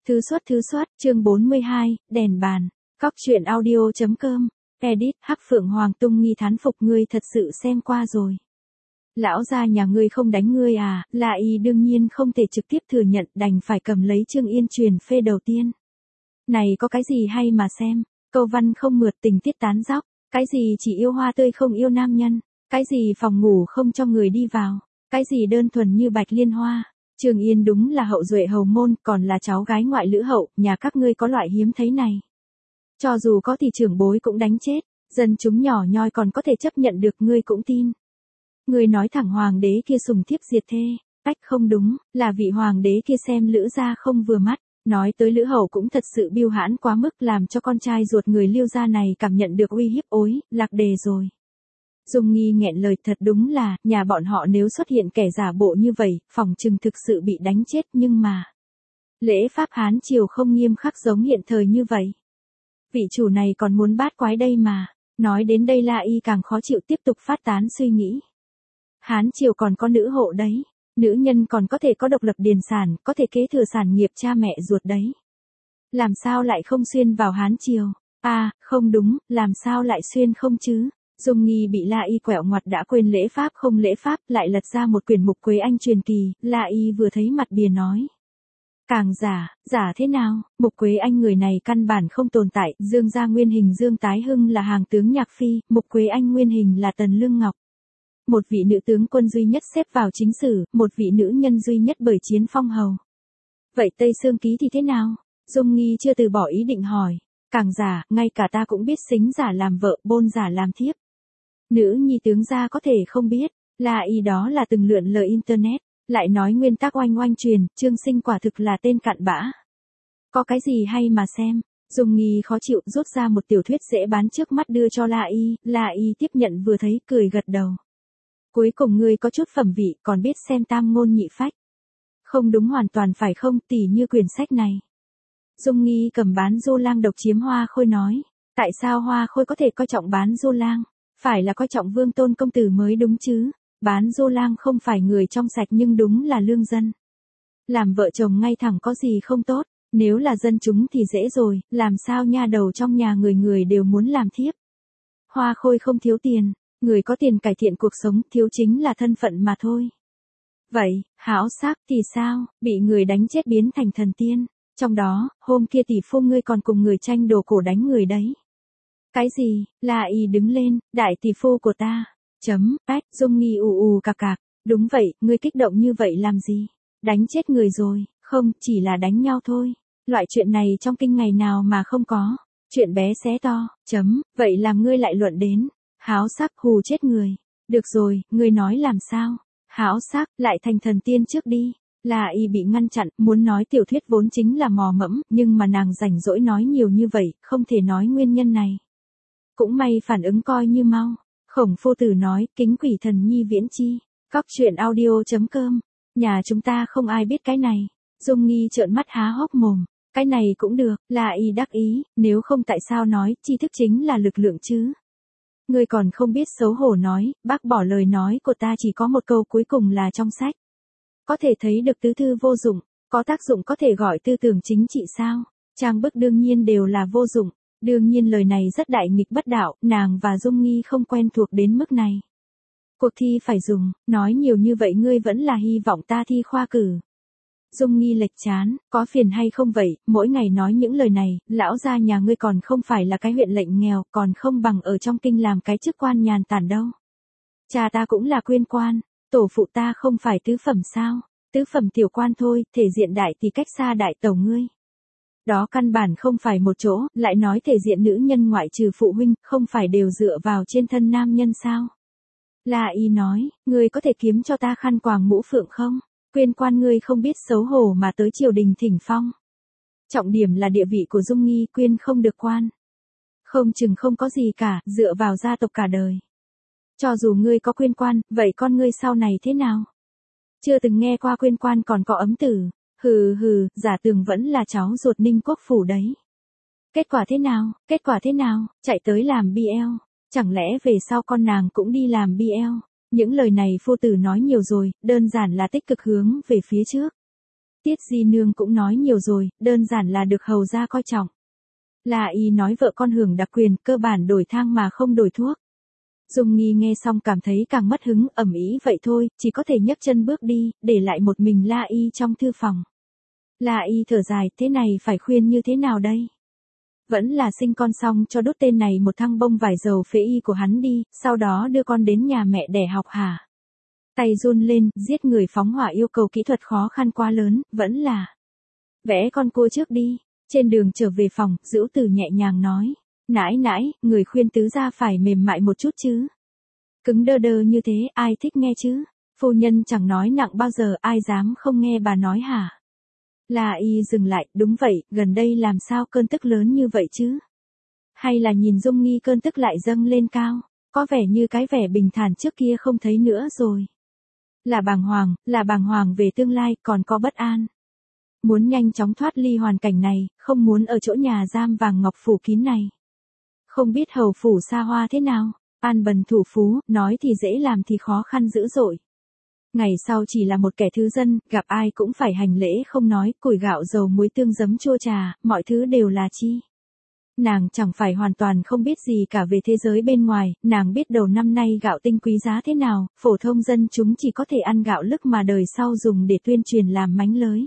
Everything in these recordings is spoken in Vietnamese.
Thư soát, chương 42, đèn bàn. Cóc truyện audio.com. Edit, Hắc Phượng Hoàng Tung Nghi thán phục ngươi thật sự xem qua rồi. Lão gia nhà ngươi không đánh ngươi à, La Y đương nhiên không thể trực tiếp thừa nhận, đành phải cầm lấy Trương Yên truyền phê đầu tiên. Này có cái gì hay mà xem, câu văn không mượt tình tiết tán dóc, cái gì chỉ yêu hoa tươi không yêu nam nhân, cái gì phòng ngủ không cho người đi vào, cái gì đơn thuần như bạch liên hoa. Trương Yên đúng là hậu duệ hầu môn, còn là cháu gái ngoại lữ hậu, nhà các ngươi có loại hiếm thấy này. Cho dù có thì trưởng bối cũng đánh chết, dân chúng nhỏ nhoi còn có thể chấp nhận được, ngươi cũng tin. Ngươi nói thẳng hoàng đế kia sùng thiếp diệt thê, cách không đúng, là vị hoàng đế kia xem Lữ gia không vừa mắt, nói tới Lữ hậu cũng thật sự biêu hãn quá mức, làm cho con trai ruột người Liêu gia này cảm nhận được uy hiếp, ối, lạc đề rồi. Dung Nghi nghẹn lời, thật đúng là, nhà bọn họ nếu xuất hiện kẻ giả bộ như vậy, phòng chừng thực sự bị đánh chết, nhưng mà lễ pháp Hán triều không nghiêm khắc giống hiện thời như vậy. Vị chủ này còn muốn bát quái đây mà. Nói đến đây La Y càng khó chịu, tiếp tục phát tán suy nghĩ. Hán triều còn có nữ hộ đấy, nữ nhân còn có thể có độc lập điền sản, có thể kế thừa sản nghiệp cha mẹ ruột đấy. Làm sao lại không xuyên vào Hán triều? À, không đúng, làm sao lại xuyên không chứ? Dung Nghi bị La Y quẹo ngoặt, đã quên lễ pháp không lễ pháp, lại lật ra một quyển Mục Quế Anh truyền kỳ. La Y vừa thấy mặt bìa nói. Càng giả thế nào, Mục Quế Anh người này căn bản không tồn tại, Dương gia nguyên hình Dương Tái Hưng là hàng tướng nhạc phi, Mục Quế Anh nguyên hình là Tần Lương Ngọc. Một vị nữ tướng quân duy nhất xếp vào chính sử, một vị nữ nhân duy nhất bởi chiến phong hầu. Vậy Tây Sương Ký thì thế nào? Dung Nghi chưa từ bỏ ý định hỏi. Càng giả, ngay cả ta cũng biết xính giả làm vợ, bôn giả làm thiếp. Nữ nhi tướng gia có thể không biết, La Y đó là từng lượn lờ internet, lại nói nguyên tắc oanh oanh truyền, Trương Sinh quả thực là tên cặn bã. Có cái gì hay mà xem? Dung Nghi khó chịu, rút ra một tiểu thuyết dễ bán trước mắt đưa cho La Y tiếp nhận vừa thấy cười gật đầu. Cuối cùng ngươi có chút phẩm vị, còn biết xem tam ngôn nhị phách. Không đúng hoàn toàn phải không, tỉ như quyển sách này. Dung Nghi cầm Bán Du Lang độc chiếm Hoa Khôi nói, tại sao Hoa Khôi có thể coi trọng Bán Du Lang? Phải là coi trọng Vương Tôn công tử mới đúng chứ. Bán Du Lang không phải người trong sạch nhưng đúng là lương dân. Làm vợ chồng ngay thẳng có gì không tốt, nếu là dân chúng thì dễ rồi, làm sao nha đầu trong nhà người người đều muốn làm thiếp. Hoa Khôi không thiếu tiền, người có tiền cải thiện cuộc sống, thiếu chính là thân phận mà thôi. Vậy, Hảo Sắc thì sao, bị người đánh chết biến thành thần tiên, trong đó, hôm kia tỷ phu ngươi còn cùng người tranh đồ cổ đánh người đấy. Cái gì? La Y đứng lên, đại tỷ phu của ta. Dung Nghi ù cạc cạc. Đúng vậy, ngươi kích động như vậy làm gì? Đánh chết người rồi, không, chỉ là đánh nhau thôi. Loại chuyện này trong kinh ngày nào mà không có. Chuyện bé xé to. Vậy làm ngươi lại luận đến. Háo Sắc hù chết người. Được rồi, ngươi nói làm sao? Háo Sắc, lại thành thần tiên trước đi. La Y bị ngăn chặn, muốn nói tiểu thuyết vốn chính là mò mẫm, nhưng mà nàng rảnh rỗi nói nhiều như vậy, không thể nói nguyên nhân này. Cũng may phản ứng coi như mau. Khổng Phu Tử nói, kính quỷ thần nhi viễn chi. Cóc truyện audio.com. Nhà chúng ta không ai biết cái này. Dung Nghi trợn mắt há hốc mồm. Cái này cũng được, La Y đắc ý, nếu không tại sao nói, tri thức chính là lực lượng chứ. Ngươi còn không biết xấu hổ nói, bác bỏ lời nói của ta, chỉ có một câu cuối cùng là trong sách. Có thể thấy được tứ thư vô dụng, có tác dụng có thể gọi tư tưởng chính trị sao? Trang bức đương nhiên đều là vô dụng. Đương nhiên lời này rất đại nghịch bất đạo, nàng và Dung Nghi không quen thuộc đến mức này. Cuộc thi phải dùng, nói nhiều như vậy ngươi vẫn là hy vọng ta thi khoa cử. Dung Nghi lệch chán, có phiền hay không vậy, mỗi ngày nói những lời này, lão gia nhà ngươi còn không phải là cái huyện lệnh nghèo, còn không bằng ở trong kinh làm cái chức quan nhàn tản đâu. Cha ta cũng là quyên quan, tổ phụ ta không phải tứ phẩm sao, tứ phẩm tiểu quan thôi, thể diện đại thì cách xa đại tẩu ngươi. Đó căn bản không phải một chỗ, lại nói thể diện nữ nhân ngoại trừ phụ huynh, không phải đều dựa vào trên thân nam nhân sao? La Y nói, ngươi có thể kiếm cho ta khăn quàng mũ phượng không? Quyên quan ngươi không biết xấu hổ mà tới triều đình thỉnh phong. Trọng điểm là địa vị của Dung Nghi, quyên không được quan. Không chừng không có gì cả, dựa vào gia tộc cả đời. Cho dù ngươi có quyên quan, vậy con ngươi sau này thế nào? Chưa từng nghe qua quyên quan còn có ấm tử. Hừ, Giả Tường vẫn là cháu ruột Ninh Quốc phủ đấy. Kết quả thế nào, chạy tới làm BL, chẳng lẽ về sau con nàng cũng đi làm BL? Những lời này phu tử nói nhiều rồi, đơn giản là tích cực hướng về phía trước. Tiết Di Nương cũng nói nhiều rồi, đơn giản là được hầu gia coi trọng. La Y nói vợ con hưởng đặc quyền, cơ bản đổi thang mà không đổi thuốc. Dung Nghi nghe xong cảm thấy càng mất hứng, ầm ĩ vậy thôi, chỉ có thể nhấc chân bước đi, để lại một mình La Y trong thư phòng. La Y thở dài, thế này phải khuyên như thế nào đây? Vẫn là sinh con xong cho đốt tên này một thăng bông vải dầu phế y của hắn đi, sau đó đưa con đến nhà mẹ đẻ học hả? Tay run lên, giết người phóng hỏa yêu cầu kỹ thuật khó khăn quá lớn, vẫn là vẽ con cua trước đi. Trên đường trở về phòng, Dữu Tử nhẹ nhàng nói, nãi nãi, người khuyên tứ gia phải mềm mại một chút chứ. Cứng đơ đơ như thế, ai thích nghe chứ? Phu nhân chẳng nói nặng bao giờ, ai dám không nghe bà nói hả? La Y dừng lại, đúng vậy, gần đây làm sao cơn tức lớn như vậy chứ? Hay là nhìn Dung Nghi cơn tức lại dâng lên cao, có vẻ như cái vẻ bình thản trước kia không thấy nữa rồi. Là bàng hoàng về tương lai, còn có bất an. Muốn nhanh chóng thoát ly hoàn cảnh này, không muốn ở chỗ nhà giam vàng ngọc phủ kín này. Không biết hầu phủ xa hoa thế nào, an bần thủ phú, nói thì dễ làm thì khó khăn dữ dội. Ngày sau chỉ là một kẻ thứ dân, gặp ai cũng phải hành lễ không nói, củi gạo dầu muối tương giấm chua trà, mọi thứ đều là chi. Nàng chẳng phải hoàn toàn không biết gì cả về thế giới bên ngoài, nàng biết đầu năm nay gạo tinh quý giá thế nào, phổ thông dân chúng chỉ có thể ăn gạo lứt mà đời sau dùng để tuyên truyền làm mánh lới.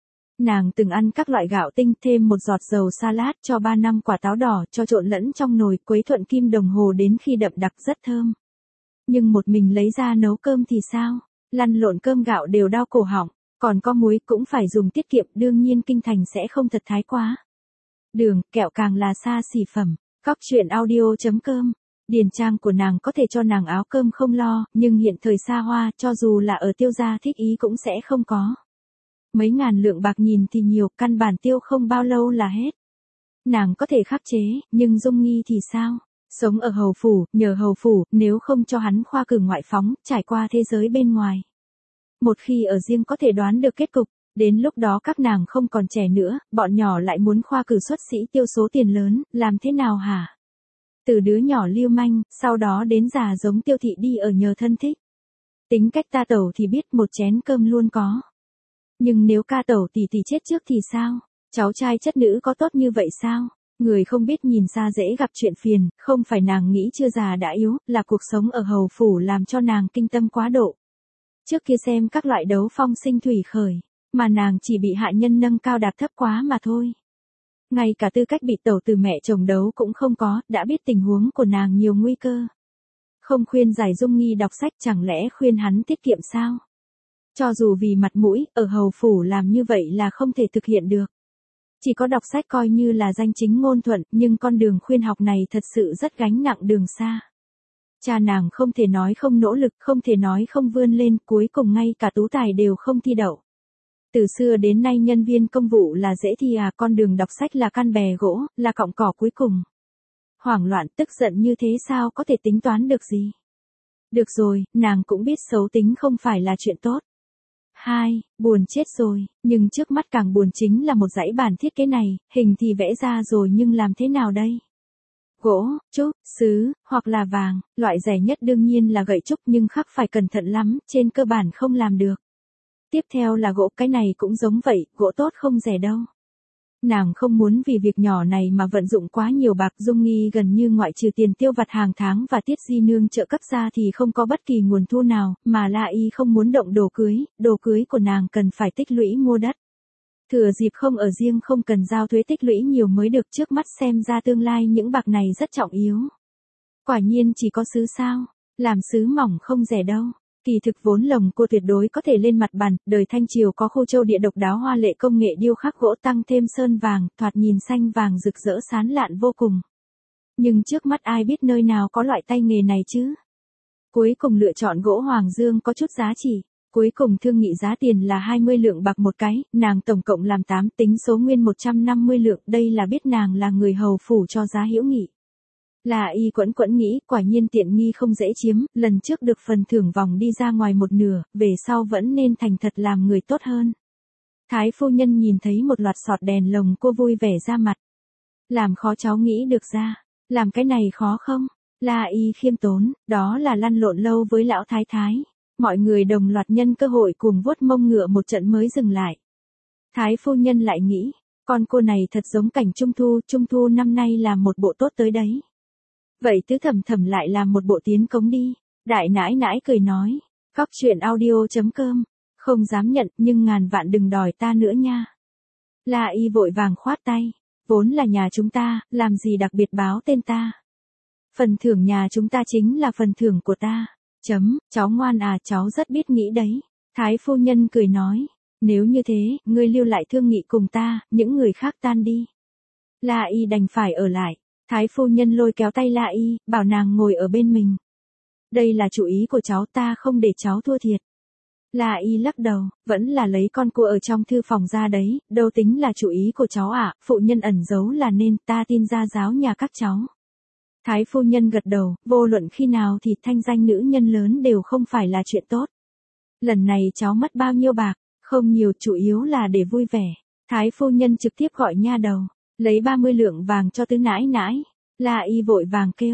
Nàng từng ăn các loại gạo tinh, thêm một giọt dầu salad, cho 3 năm quả táo đỏ, cho trộn lẫn trong nồi, quấy thuận kim đồng hồ đến khi đậm đặc rất thơm. Nhưng một mình lấy ra nấu cơm thì sao? Lăn lộn cơm gạo đều đau cổ họng, còn có muối cũng phải dùng tiết kiệm, đương nhiên kinh thành sẽ không thật thái quá. Đường, kẹo càng là xa xỉ phẩm. Cóc truyện audio.com. Điền trang của nàng có thể cho nàng áo cơm không lo, nhưng hiện thời xa hoa, cho dù là ở Tiêu gia thích ý cũng sẽ không có. Mấy ngàn lượng bạc nhìn thì nhiều, căn bản tiêu không bao lâu là hết. Nàng có thể khắc chế, nhưng Dung Nghi thì sao? Sống ở hầu phủ, nhờ hầu phủ, nếu không cho hắn khoa cử ngoại phóng, trải qua thế giới bên ngoài. Một khi ở riêng có thể đoán được kết cục, đến lúc đó các nàng không còn trẻ nữa, bọn nhỏ lại muốn khoa cử xuất sĩ tiêu số tiền lớn, làm thế nào hả? Từ đứa nhỏ lưu manh, sau đó đến già giống Tiêu thị đi ở nhờ thân thích. Tính cách ta tẩu thì biết một chén cơm luôn có. Nhưng nếu ca tẩu tỷ tỷ chết trước thì sao? Cháu trai chất nữ có tốt như vậy sao? Người không biết nhìn xa dễ gặp chuyện phiền, không phải nàng nghĩ chưa già đã yếu, là cuộc sống ở hầu phủ làm cho nàng kinh tâm quá độ. Trước kia xem các loại đấu phong sinh thủy khởi, mà nàng chỉ bị hạ nhân nâng cao đạp thấp quá mà thôi. Ngay cả tư cách bị tẩu từ mẹ chồng đấu cũng không có, đã biết tình huống của nàng nhiều nguy cơ. Không khuyên giải Dung Nghi đọc sách, chẳng lẽ khuyên hắn tiết kiệm sao? Cho dù vì mặt mũi, ở hầu phủ làm như vậy là không thể thực hiện được. Chỉ có đọc sách coi như là danh chính ngôn thuận, nhưng con đường khuyên học này thật sự rất gánh nặng đường xa. Cha nàng không thể nói không nỗ lực, không thể nói không vươn lên, cuối cùng ngay cả tú tài đều không thi đậu. Từ xưa đến nay nhân viên công vụ là dễ thi à, con đường đọc sách là căn bè gỗ, là cọng cỏ cuối cùng. Hoảng loạn tức giận như thế sao có thể tính toán được gì? Được rồi, nàng cũng biết xấu tính không phải là chuyện tốt. Buồn chết rồi, nhưng trước mắt càng buồn chính là một dãy bản thiết kế này, hình thì vẽ ra rồi nhưng làm thế nào đây? Gỗ, trúc, sứ, hoặc là vàng, loại rẻ nhất đương nhiên là gậy trúc nhưng khắc phải cẩn thận lắm, trên cơ bản không làm được. Tiếp theo là gỗ, cái này cũng giống vậy, gỗ tốt không rẻ đâu. Nàng không muốn vì việc nhỏ này mà vận dụng quá nhiều bạc. Dung Nghi gần như ngoại trừ tiền tiêu vặt hàng tháng và Tiết Di Nương trợ cấp ra thì không có bất kỳ nguồn thu nào, mà La Y không muốn động đồ cưới của nàng cần phải tích lũy mua đất. Thừa dịp không ở riêng không cần giao thuế tích lũy nhiều mới được, trước mắt xem ra tương lai những bạc này rất trọng yếu. Quả nhiên chỉ có sứ sao, làm sứ mỏng không rẻ đâu. Kỳ thực vốn lồng cua tuyệt đối có thể lên mặt bàn, đời Thanh Triều có khu châu địa độc đáo hoa lệ công nghệ điêu khắc gỗ tăng thêm sơn vàng, thoạt nhìn xanh vàng rực rỡ sán lạn vô cùng. Nhưng trước mắt ai biết nơi nào có loại tay nghề này chứ? Cuối cùng lựa chọn gỗ hoàng dương có chút giá trị. Cuối cùng thương nghị giá tiền là 20 lượng bạc một cái, nàng tổng cộng làm 8, tính số nguyên 150 lượng, đây là biết nàng là người hầu phủ cho giá hữu nghị. La Y quẫn quẫn nghĩ, quả nhiên tiện nghi không dễ chiếm, lần trước được phần thưởng vòng đi ra ngoài một nửa, về sau vẫn nên thành thật làm người tốt hơn. Thái phu nhân nhìn thấy một loạt sọt đèn lồng cô vui vẻ ra mặt. Làm khó cháu nghĩ được ra, làm cái này khó không? La Y khiêm tốn, đó là lăn lộn lâu với lão thái thái. Mọi người đồng loạt nhân cơ hội cùng vuốt mông ngựa một trận mới dừng lại. Thái phu nhân lại nghĩ, con cô này thật giống cảnh trung thu năm nay làm một bộ tốt tới đấy. Vậy tứ thẩm thẩm lại làm một bộ tiến cống đi. Đại nãi nãi cười nói, cóc truyện audio.com, không dám nhận nhưng ngàn vạn đừng đòi ta nữa nha. La Y vội vàng khoát tay, vốn là nhà chúng ta, làm gì đặc biệt báo tên ta. Phần thưởng nhà chúng ta chính là phần thưởng của ta. Cháu ngoan à, cháu rất biết nghĩ đấy. Thái phu nhân cười nói, nếu như thế, ngươi lưu lại thương nghị cùng ta, những người khác tan đi. La Y đành phải ở lại. Thái phu nhân lôi kéo tay La Y, bảo nàng ngồi ở bên mình. Đây là chủ ý của cháu, ta không để cháu thua thiệt. La Y lắc đầu, vẫn là lấy con cua ở trong thư phòng ra đấy, đâu tính là chủ ý của cháu ạ, phụ nhân ẩn giấu là nên, ta tin gia giáo nhà các cháu. Thái phu nhân gật đầu, vô luận khi nào thì thanh danh nữ nhân lớn đều không phải là chuyện tốt. Lần này cháu mất bao nhiêu bạc, không nhiều, chủ yếu là để vui vẻ. Thái phu nhân trực tiếp gọi nha đầu, lấy 30 lượng vàng cho tứ nãi nãi. La Y vội vàng kêu,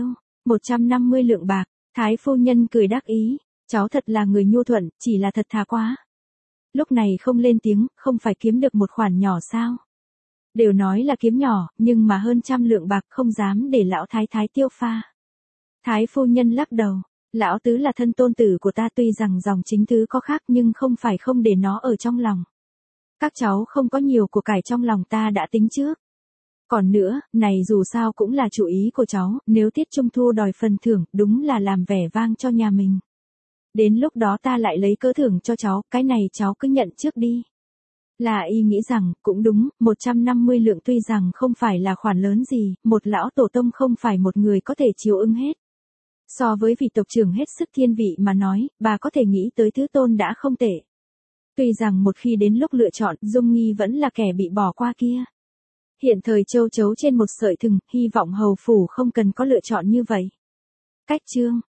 150 lượng bạc. Thái phu nhân cười đắc ý, cháu thật là người nhu thuận, chỉ là thật thà quá. Lúc này không lên tiếng, không phải kiếm được một khoản nhỏ sao? Đều nói là kiếm nhỏ, nhưng mà hơn 100 lượng bạc không dám để lão thái thái tiêu pha. Thái phu nhân lắc đầu, lão tứ là thân tôn tử của ta, tuy rằng dòng chính tứ có khác nhưng không phải không để nó ở trong lòng. Các cháu không có nhiều của cải trong lòng ta đã tính trước. Còn nữa, này dù sao cũng là chủ ý của cháu, nếu tiết trung thu đòi phần thưởng, đúng là làm vẻ vang cho nhà mình. Đến lúc đó ta lại lấy cớ thưởng cho cháu, cái này cháu cứ nhận trước đi. La Y nghĩ rằng, cũng đúng, 150 lượng tuy rằng không phải là khoản lớn gì, một lão tổ tông không phải một người có thể chiếu ứng hết. So với vị tộc trưởng hết sức thiên vị mà nói, bà có thể nghĩ tới thứ tôn đã không tệ. Tuy rằng một khi đến lúc lựa chọn, Dung Nghi vẫn là kẻ bị bỏ qua kia. Hiện thời châu chấu trên một sợi thừng, hy vọng hầu phủ không cần có lựa chọn như vậy. Cách chương